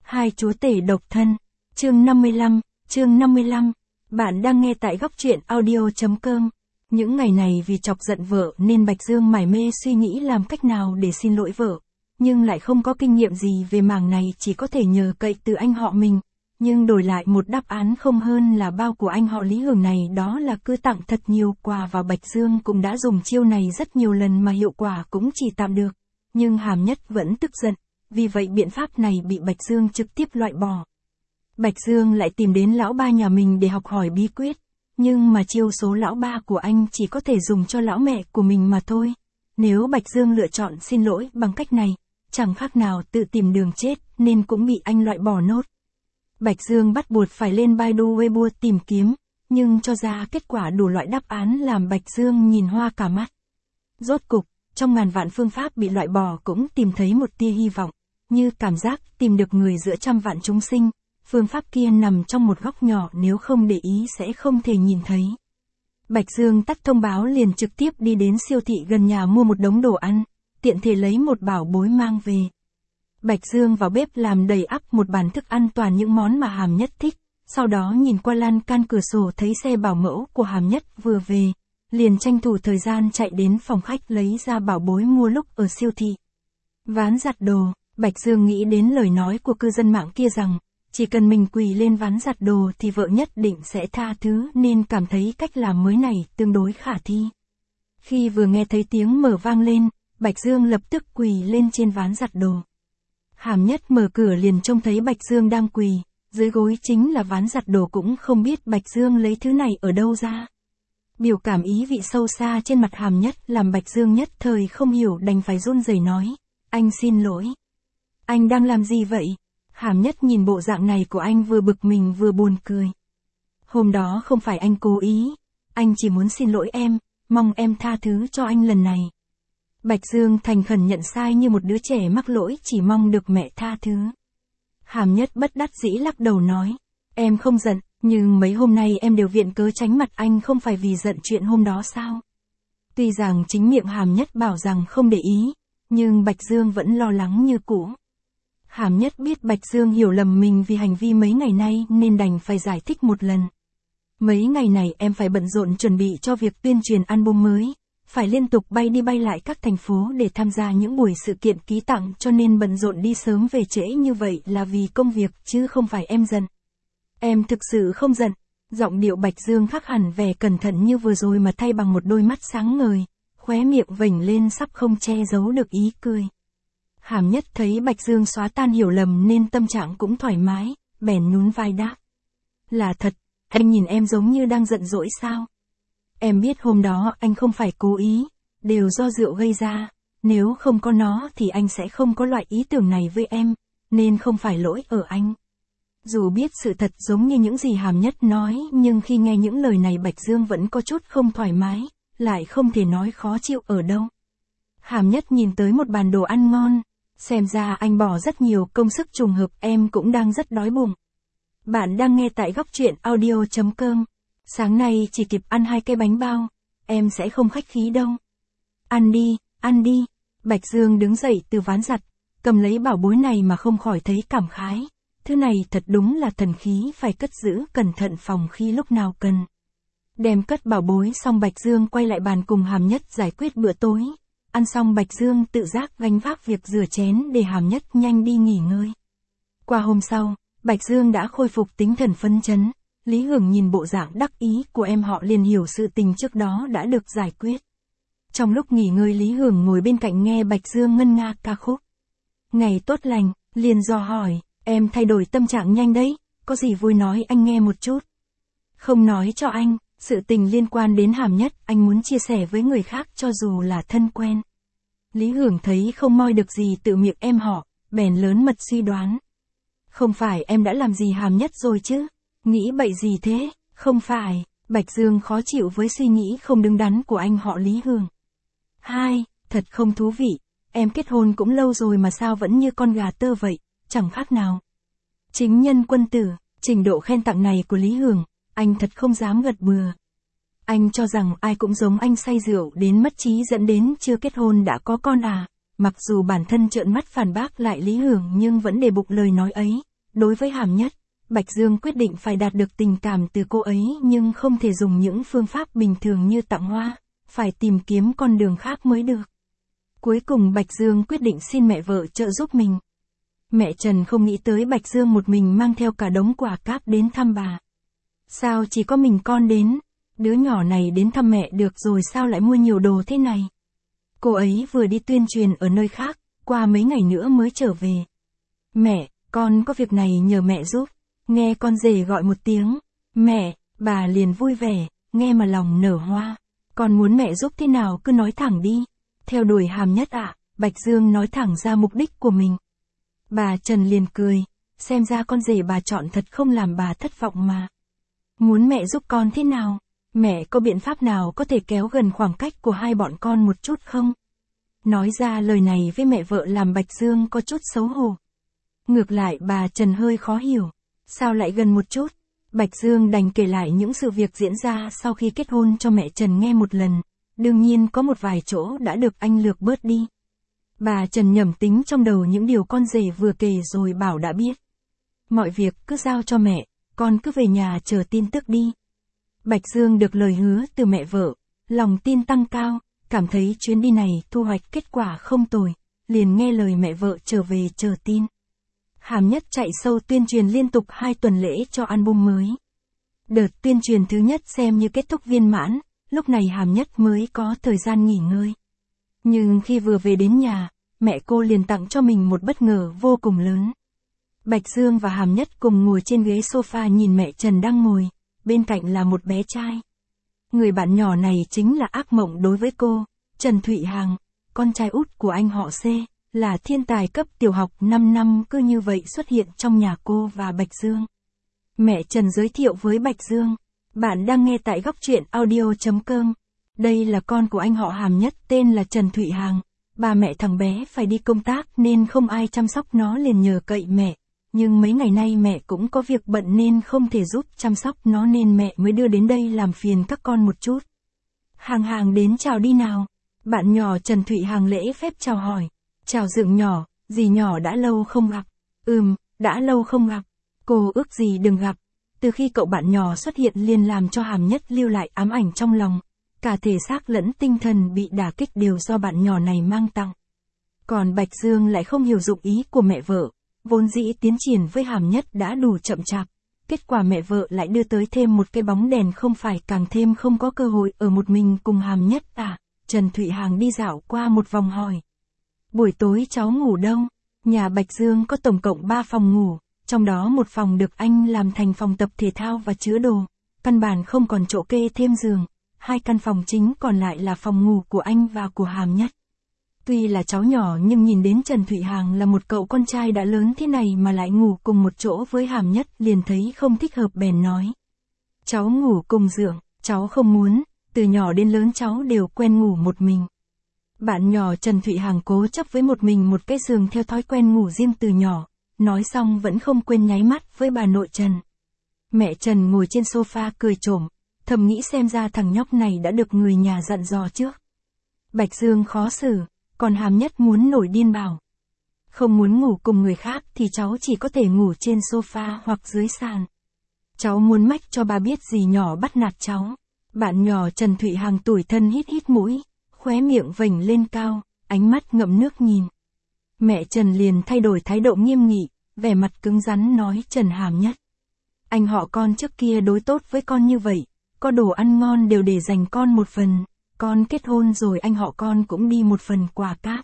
Hai chúa tể độc thân. Chương 55. Bạn đang nghe tại góc truyện audio.com. Những ngày này vì chọc giận vợ nên Bạch Dương mải mê suy nghĩ làm cách nào để xin lỗi vợ. Nhưng lại không có kinh nghiệm gì về mảng này, chỉ có thể nhờ cậy từ anh họ mình. Nhưng đổi lại một đáp án không hơn là bao của anh họ Lý Hưởng này, đó là cứ tặng thật nhiều quà, và Bạch Dương cũng đã dùng chiêu này rất nhiều lần mà hiệu quả cũng chỉ tạm được. Nhưng Hàm Nhất vẫn tức giận, vì vậy biện pháp này bị Bạch Dương trực tiếp loại bỏ. Bạch Dương lại tìm đến lão ba nhà mình để học hỏi bí quyết, nhưng mà chiêu số lão ba của anh chỉ có thể dùng cho lão mẹ của mình mà thôi. Nếu Bạch Dương lựa chọn xin lỗi bằng cách này, chẳng khác nào tự tìm đường chết, nên cũng bị anh loại bỏ nốt. Bạch Dương bắt buộc phải lên Baidu Weibo tìm kiếm, nhưng cho ra kết quả đủ loại đáp án làm Bạch Dương nhìn hoa cả mắt. Rốt cục, trong ngàn vạn phương pháp bị loại bỏ cũng tìm thấy một tia hy vọng, như cảm giác tìm được người giữa trăm vạn chúng sinh. Phương pháp kia nằm trong một góc nhỏ, nếu không để ý sẽ không thể nhìn thấy. Bạch Dương tắt thông báo liền trực tiếp đi đến siêu thị gần nhà mua một đống đồ ăn, tiện thể lấy một bảo bối mang về. Bạch Dương vào bếp làm đầy ắp một bàn thức ăn toàn những món mà Hàm Nhất thích, sau đó nhìn qua lan can cửa sổ thấy xe bảo mẫu của Hàm Nhất vừa về, liền tranh thủ thời gian chạy đến phòng khách lấy ra bảo bối mua lúc ở siêu thị. Ván giặt đồ. Bạch Dương nghĩ đến lời nói của cư dân mạng kia rằng, chỉ cần mình quỳ lên ván giặt đồ thì vợ nhất định sẽ tha thứ, nên cảm thấy cách làm mới này tương đối khả thi. Khi vừa nghe thấy tiếng mở vang lên, Bạch Dương lập tức quỳ lên trên ván giặt đồ. Hàm Nhất mở cửa liền trông thấy Bạch Dương đang quỳ, dưới gối chính là ván giặt đồ, cũng không biết Bạch Dương lấy thứ này ở đâu ra. Biểu cảm ý vị sâu xa trên mặt Hàm Nhất làm Bạch Dương nhất thời không hiểu, đành phải run rẩy nói, anh xin lỗi. Anh đang làm gì vậy? Hàm Nhất nhìn bộ dạng này của anh vừa bực mình vừa buồn cười. Hôm đó không phải anh cố ý, anh chỉ muốn xin lỗi em, mong em tha thứ cho anh lần này. Bạch Dương thành khẩn nhận sai như một đứa trẻ mắc lỗi, chỉ mong được mẹ tha thứ. Hàm Nhất bất đắc dĩ lắc đầu nói, em không giận, nhưng mấy hôm nay em đều viện cớ tránh mặt anh, không phải vì giận chuyện hôm đó sao? Tuy rằng chính miệng Hàm Nhất bảo rằng không để ý, nhưng Bạch Dương vẫn lo lắng như cũ. Hàm Nhất biết Bạch Dương hiểu lầm mình vì hành vi mấy ngày nay nên đành phải giải thích một lần. Mấy ngày này em phải bận rộn chuẩn bị cho việc tuyên truyền album mới, phải liên tục bay đi bay lại các thành phố để tham gia những buổi sự kiện ký tặng, cho nên bận rộn đi sớm về trễ như vậy là vì công việc chứ không phải em giận. Em thực sự không giận. Giọng điệu Bạch Dương khác hẳn vẻ cẩn thận như vừa rồi mà thay bằng một đôi mắt sáng ngời, khóe miệng vểnh lên sắp không che giấu được ý cười. Hàm Nhất thấy Bạch Dương xóa tan hiểu lầm nên tâm trạng cũng thoải mái, bèn nhún vai đáp. Là thật, anh nhìn em giống như đang giận dỗi sao? Em biết hôm đó anh không phải cố ý, đều do rượu gây ra, nếu không có nó thì anh sẽ không có loại ý tưởng này với em, nên không phải lỗi ở anh. Dù biết sự thật giống như những gì Hàm Nhất nói, nhưng khi nghe những lời này Bạch Dương vẫn có chút không thoải mái, lại không thể nói khó chịu ở đâu. Hàm Nhất nhìn tới một bàn đồ ăn ngon, xem ra anh bỏ rất nhiều công sức, trùng hợp em cũng đang rất đói bụng. Bạn đang nghe tại góc truyện audio.com. Sáng nay chỉ kịp ăn 2 cái bánh bao, em sẽ không khách khí đâu. Ăn đi, ăn đi. Bạch Dương đứng dậy từ ván giặt, cầm lấy bảo bối này mà không khỏi thấy cảm khái. Thứ này thật đúng là thần khí, phải cất giữ cẩn thận phòng khi lúc nào cần. Đem cất bảo bối xong Bạch Dương quay lại bàn cùng Hàm Nhất giải quyết bữa tối. Ăn xong Bạch Dương tự giác gánh vác việc rửa chén để Hàm Nhất nhanh đi nghỉ ngơi. Qua hôm sau, Bạch Dương đã khôi phục tinh thần phấn chấn. Lý Hưởng nhìn bộ dạng đắc ý của em họ liền hiểu sự tình trước đó đã được giải quyết. Trong lúc nghỉ ngơi Lý Hưởng ngồi bên cạnh nghe Bạch Dương ngân nga ca khúc. Ngày tốt lành, liền dò hỏi, em thay đổi tâm trạng nhanh đấy, có gì vui nói anh nghe một chút. Không nói cho anh, sự tình liên quan đến Hàm Nhất, anh muốn chia sẻ với người khác cho dù là thân quen. Lý Hưởng thấy không moi được gì từ miệng em họ, bèn lớn mật suy đoán. Không phải em đã làm gì Hàm Nhất rồi chứ? Nghĩ bậy gì thế? Không phải. Bạch Dương khó chịu với suy nghĩ không đứng đắn của anh họ Lý Hưởng. Thật không thú vị. Em kết hôn cũng lâu rồi mà sao vẫn như con gà tơ vậy, chẳng khác nào. Chính nhân quân tử, trình độ khen tặng này của Lý Hưởng, anh thật không dám gật bừa. Anh cho rằng ai cũng giống anh, say rượu đến mất trí dẫn đến chưa kết hôn đã có con à. Mặc dù bản thân trợn mắt phản bác lại Lý Hưởng nhưng vẫn để bụng lời nói ấy, Đối với Hàm Nhất, Bạch Dương quyết định phải đạt được tình cảm từ cô ấy nhưng không thể dùng những phương pháp bình thường như tặng hoa, phải tìm kiếm con đường khác mới được. Cuối cùng Bạch Dương quyết định xin mẹ vợ trợ giúp mình. Mẹ Trần không nghĩ tới Bạch Dương một mình mang theo cả đống quà cáp đến thăm bà. Sao chỉ có mình con đến? Đứa nhỏ này đến thăm mẹ được rồi sao lại mua nhiều đồ thế này? Cô ấy vừa đi tuyên truyền ở nơi khác, qua mấy ngày nữa mới trở về. Mẹ, con có việc này nhờ mẹ giúp. Nghe con rể gọi một tiếng, mẹ, bà liền vui vẻ, nghe mà lòng nở hoa. Con muốn mẹ giúp thế nào cứ nói thẳng đi. Theo đuổi Hàm Nhất ạ, Bạch Dương nói thẳng ra mục đích của mình. Bà Trần liền cười, xem ra con rể bà chọn thật không làm bà thất vọng mà. Muốn mẹ giúp con thế nào? Mẹ có biện pháp nào có thể kéo gần khoảng cách của hai bọn con một chút không? Nói ra lời này với mẹ vợ làm Bạch Dương có chút xấu hổ. Ngược lại bà Trần hơi khó hiểu. Sao lại gần một chút? Bạch Dương đành kể lại những sự việc diễn ra sau khi kết hôn cho mẹ Trần nghe một lần. Đương nhiên có một vài chỗ đã được anh lược bớt đi. Bà Trần nhẩm tính trong đầu những điều con rể vừa kể rồi bảo đã biết. Mọi việc cứ giao cho mẹ, con cứ về nhà chờ tin tức đi. Bạch Dương được lời hứa từ mẹ vợ, lòng tin tăng cao, cảm thấy chuyến đi này thu hoạch kết quả không tồi, liền nghe lời mẹ vợ trở về chờ tin. Hàm Nhất chạy sâu tuyên truyền liên tục 2 tuần lễ cho album mới. Đợt tuyên truyền thứ nhất xem như kết thúc viên mãn, lúc này Hàm Nhất mới có thời gian nghỉ ngơi. Nhưng khi vừa về đến nhà, mẹ cô liền tặng cho mình một bất ngờ vô cùng lớn. Bạch Dương và Hàm Nhất cùng ngồi trên ghế sofa nhìn mẹ Trần đang ngồi, bên cạnh là một bé trai. Người bạn nhỏ này chính là ác mộng đối với cô, Trần Thụy Hằng, con trai út của anh họ C, là thiên tài cấp tiểu học 5 năm cứ như vậy xuất hiện trong nhà cô và Bạch Dương. Mẹ Trần giới thiệu với Bạch Dương, bạn đang nghe tại Góc Truyện Audio.com. Đây là con của anh họ Hàm Nhất tên là Trần Thụy Hằng. Ba mẹ thằng bé phải đi công tác nên không ai chăm sóc nó liền nhờ cậy mẹ. Nhưng mấy ngày nay mẹ cũng có việc bận nên không thể giúp chăm sóc nó nên mẹ mới đưa đến đây làm phiền các con một chút. Hằng đến chào đi nào. Bạn nhỏ Trần Thụy Hằng lễ phép chào hỏi. Chào Dượng nhỏ, dì nhỏ đã lâu không gặp. Đã lâu không gặp. Cô ước gì đừng gặp. Từ khi cậu bạn nhỏ xuất hiện liền làm cho Hàm Nhất lưu lại ám ảnh trong lòng. Cả thể xác lẫn tinh thần bị đả kích đều do bạn nhỏ này mang tặng. Còn Bạch Dương lại không hiểu dụng ý của mẹ vợ. Vốn dĩ tiến triển với Hàm Nhất đã đủ chậm chạp. Kết quả mẹ vợ lại đưa tới thêm một cái bóng đèn không phải càng thêm không có cơ hội ở một mình cùng Hàm Nhất à. Trần Thụy Hằng đi dạo qua một vòng hỏi. Buổi tối cháu ngủ đâu? Nhà Bạch Dương có tổng cộng 3 phòng ngủ, trong đó một phòng được anh làm thành phòng tập thể thao và chứa đồ. Căn bản không còn chỗ kê thêm giường. 2 căn phòng chính còn lại là phòng ngủ của anh và của Hàm Nhất. Tuy là cháu nhỏ nhưng nhìn đến Trần Thụy Hằng là một cậu con trai đã lớn thế này mà lại ngủ cùng một chỗ với Hàm Nhất liền thấy không thích hợp bèn nói. Cháu ngủ cùng Dượng, cháu không muốn, từ nhỏ đến lớn cháu đều quen ngủ một mình. Bạn nhỏ Trần Thụy Hằng cố chấp với một mình một cái giường theo thói quen ngủ riêng từ nhỏ, nói xong vẫn không quên nháy mắt với bà nội Trần. Mẹ Trần ngồi trên sofa cười trổm, thầm nghĩ xem ra thằng nhóc này đã được người nhà dặn dò trước. Bạch Dương khó xử, còn Hàm Nhất muốn nổi điên bảo. Không muốn ngủ cùng người khác thì cháu chỉ có thể ngủ trên sofa hoặc dưới sàn. Cháu muốn mách cho bà biết dì nhỏ bắt nạt cháu. Bạn nhỏ Trần Thụy Hằng tủi thân hít hít mũi, khóe miệng vểnh lên cao, ánh mắt ngậm nước nhìn. Mẹ Trần liền thay đổi thái độ nghiêm nghị, vẻ mặt cứng rắn nói Trần Hàm Nhất. Anh họ con trước kia đối tốt với con như vậy, có đồ ăn ngon đều để dành con một phần, con kết hôn rồi anh họ con cũng đi một phần quà cáp.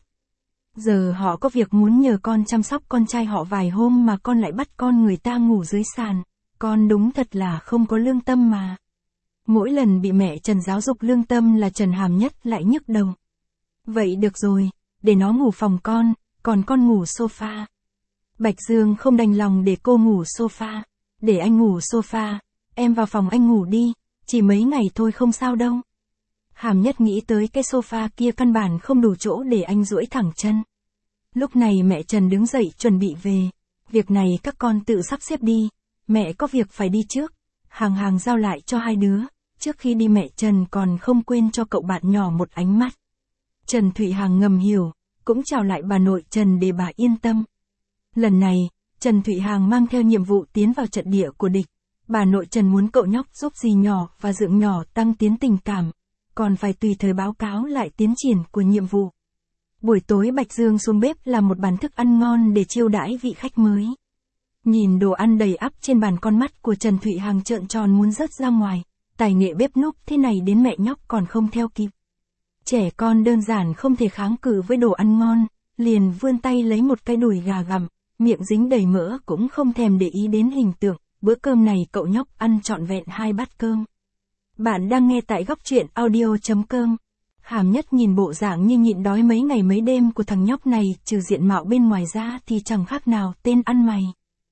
Giờ họ có việc muốn nhờ con chăm sóc con trai họ vài hôm mà con lại bắt con người ta ngủ dưới sàn, con đúng thật là không có lương tâm mà. Mỗi lần bị mẹ Trần giáo dục lương tâm là Trần Hàm Nhất lại nhức đầu. Vậy được rồi, để nó ngủ phòng con, còn con ngủ sofa. Bạch Dương không đành lòng để cô ngủ sofa, để anh ngủ sofa, em vào phòng anh ngủ đi, chỉ mấy ngày thôi không sao đâu. Hàm Nhất nghĩ tới cái sofa kia căn bản không đủ chỗ để anh duỗi thẳng chân. Lúc này mẹ Trần đứng dậy chuẩn bị về, việc này các con tự sắp xếp đi, mẹ có việc phải đi trước. Hằng giao lại cho hai đứa, trước khi đi mẹ Trần còn không quên cho cậu bạn nhỏ một ánh mắt. Trần Thụy Hằng ngầm hiểu, cũng chào lại bà nội Trần để bà yên tâm. Lần này, Trần Thụy Hằng mang theo nhiệm vụ tiến vào trận địa của địch. Bà nội Trần muốn cậu nhóc giúp dì nhỏ và Dượng nhỏ tăng tiến tình cảm, còn phải tùy thời báo cáo lại tiến triển của nhiệm vụ. Buổi tối Bạch Dương xuống bếp làm một bàn thức ăn ngon để chiêu đãi vị khách mới. Nhìn đồ ăn đầy ắp trên bàn, con mắt của Trần Thụy Hằng trợn tròn muốn rớt ra ngoài. Tài nghệ bếp núc thế này đến mẹ nhóc còn không theo kịp. Trẻ con đơn giản không thể kháng cự với đồ ăn ngon, liền vươn tay lấy một cái đùi gà gặm, miệng dính đầy mỡ cũng không thèm để ý đến hình tượng. Bữa cơm này cậu nhóc ăn trọn vẹn 2 bát cơm. Bạn đang nghe tại góc truyện audio.com. Hàm Nhất nhìn bộ dạng như nhịn đói mấy ngày mấy đêm của thằng nhóc này, trừ diện mạo bên ngoài ra thì chẳng khác nào tên ăn mày.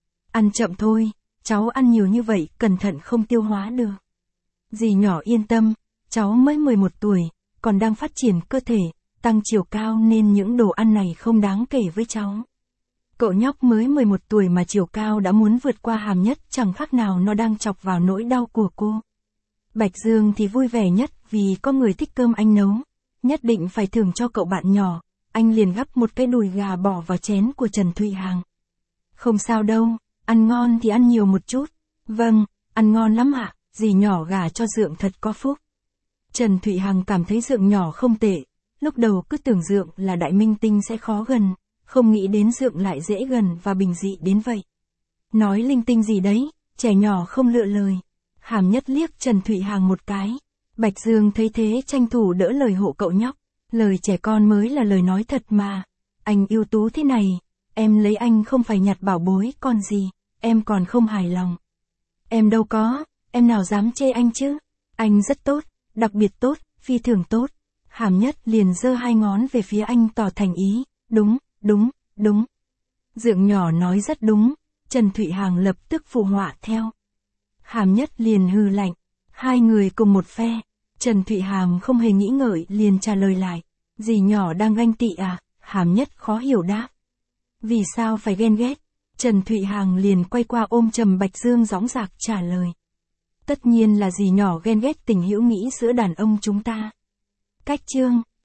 Ăn chậm thôi, cháu ăn nhiều như vậy cẩn thận không tiêu hóa được. Dì nhỏ yên tâm, cháu mới 11 tuổi, còn đang phát triển cơ thể, tăng chiều cao nên những đồ ăn này không đáng kể với cháu. Cậu nhóc mới 11 tuổi mà chiều cao đã muốn vượt qua Hàm Nhất, chẳng khác nào nó đang chọc vào nỗi đau của cô. Bạch Dương thì vui vẻ nhất vì có người thích cơm anh nấu, nhất định phải thưởng cho cậu bạn nhỏ, anh liền gắp một cái đùi gà bỏ vào chén của Trần Thụy Hằng. Không sao đâu, ăn ngon thì ăn nhiều một chút. Vâng, ăn ngon lắm ạ, dì nhỏ gả cho Dượng thật có phúc. Trần Thụy Hằng cảm thấy Dượng nhỏ không tệ, lúc đầu cứ tưởng Dượng là đại minh tinh sẽ khó gần, không nghĩ đến Dượng lại dễ gần và bình dị đến vậy. Nói linh tinh gì đấy, trẻ nhỏ không lựa lời. Hàm Nhất liếc Trần Thụy Hằng một cái. Bạch Dương thấy thế tranh thủ đỡ lời hộ cậu nhóc. Lời trẻ con mới là lời nói thật mà. Anh ưu tú thế này, em lấy anh không phải nhặt bảo bối còn gì, em còn không hài lòng. Em đâu có, em nào dám chê anh chứ. Anh rất tốt, đặc biệt tốt, phi thường tốt. Hàm Nhất liền giơ 2 ngón về phía anh tỏ thành ý. Đúng, đúng, đúng. Dượng nhỏ nói rất đúng. Trần Thụy Hằng lập tức phụ họa theo. Hàm Nhất liền hừ lạnh. 2 người cùng một phe. Trần Thụy Hằng không hề nghĩ ngợi liền trả lời lại. Dì nhỏ đang ganh tị à? Hàm Nhất khó hiểu đáp. Vì sao phải ghen ghét? Trần Thụy Hằng liền quay qua ôm chầm Bạch Dương dõng dạc trả lời. Tất nhiên là dì nhỏ ghen ghét tình hữu nghị giữa đàn ông chúng ta. Cách chương